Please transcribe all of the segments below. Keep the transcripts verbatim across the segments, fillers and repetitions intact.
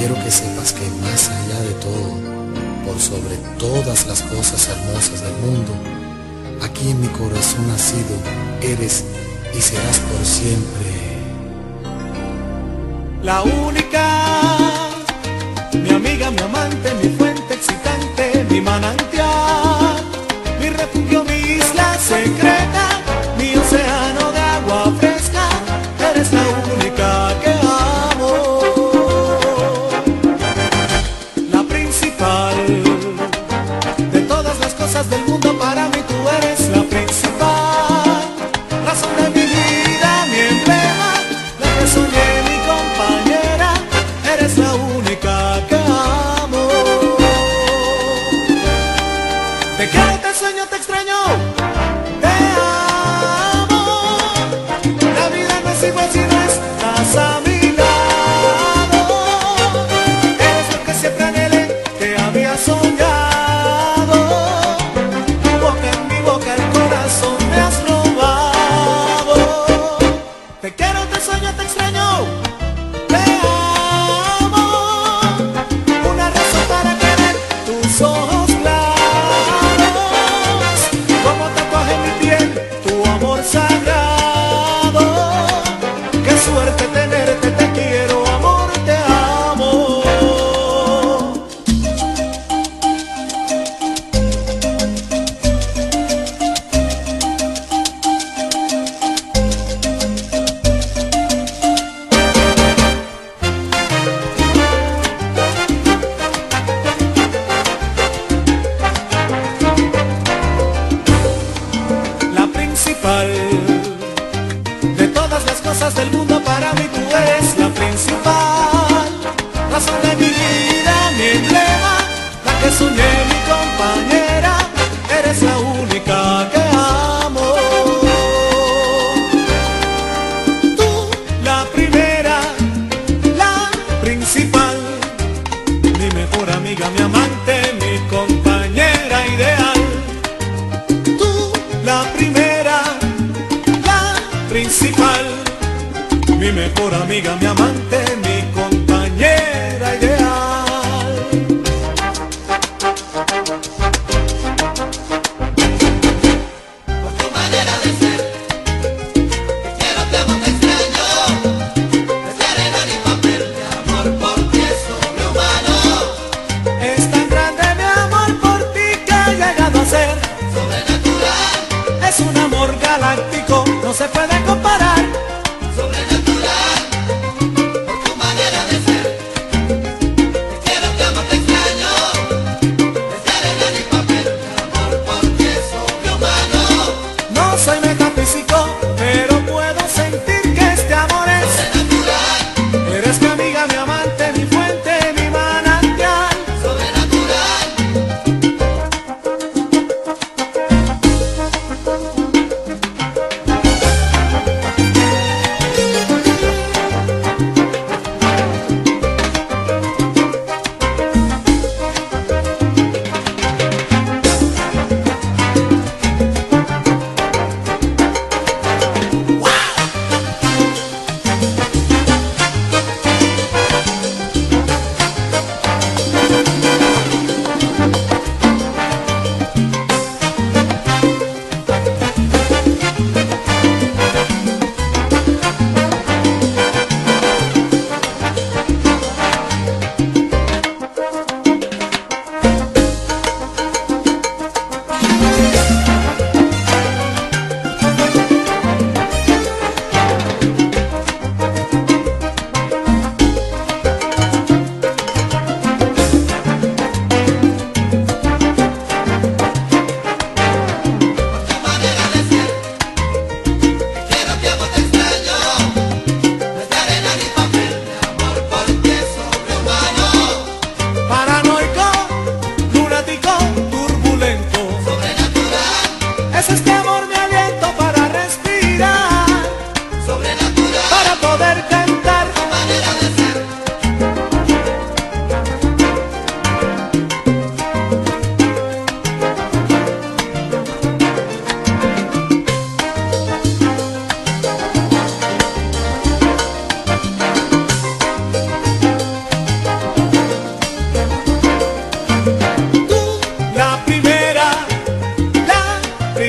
quiero que sepas que más allá de todo, por sobre todas las cosas hermosas del mundo, aquí en mi corazón nacido, eres y serás por siempre la única, mi amiga, mi amante, mi fuente excitante, mi manantial, mi refugio, mi isla secreta, mi océano de agua fresca. Eres la única que amo, la principal de todas las cosas del mundo. Para mí tú eres la principal, razón de mi vida, mi emblema, la que soñé, mi compañera. Eres la única que amo. Te quiero, te sueño, te extraño, te amo. La vida no es igual si no estás a mi lado. Eres lo que siempre anhelé, que había soñado. Tu boca en mi boca, el corazón me has robado. Te quiero, te sueño, te extraño, te amo. Una razón para querer tus ojos claros, como tatuaje en mi piel, tu amor sagrado. Qué suerte tenerte, te quiero, amor, te amo. La principal de todas las cosas del mundo. Para mí tú eres la principal, razón de mi vida, mi emblema, la que soñé, mi compañera. Eres la única que amo. Tú, la primera, la principal, mi mejor amiga, mi amante, mi compañera ideal. Tú, la primera, la principal, mi mejor amiga, mi amante, mi compañera ideal. Por tu manera de ser, te quiero, te amo, te extraño. No es de arena ni papel, mi amor por ti es sobrehumano. Es tan grande mi amor por ti que ha llegado a ser Sobrenatural, es un amor galáctico, no se puede comparar. sobrenatural. Por tu manera de ser, te quiero, te amo, te extraño. No es de arena ni papel, mi amor por ti es sobrehumano. No soy metafísico, pero puedo sentir que este amor es. Sobrenatural, Eres mi amiga, mi amante, mi fuente, mi manantial. sobrenatural.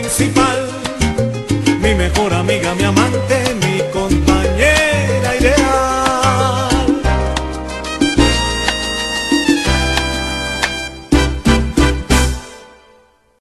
principal, mi mejor amiga, mi amante,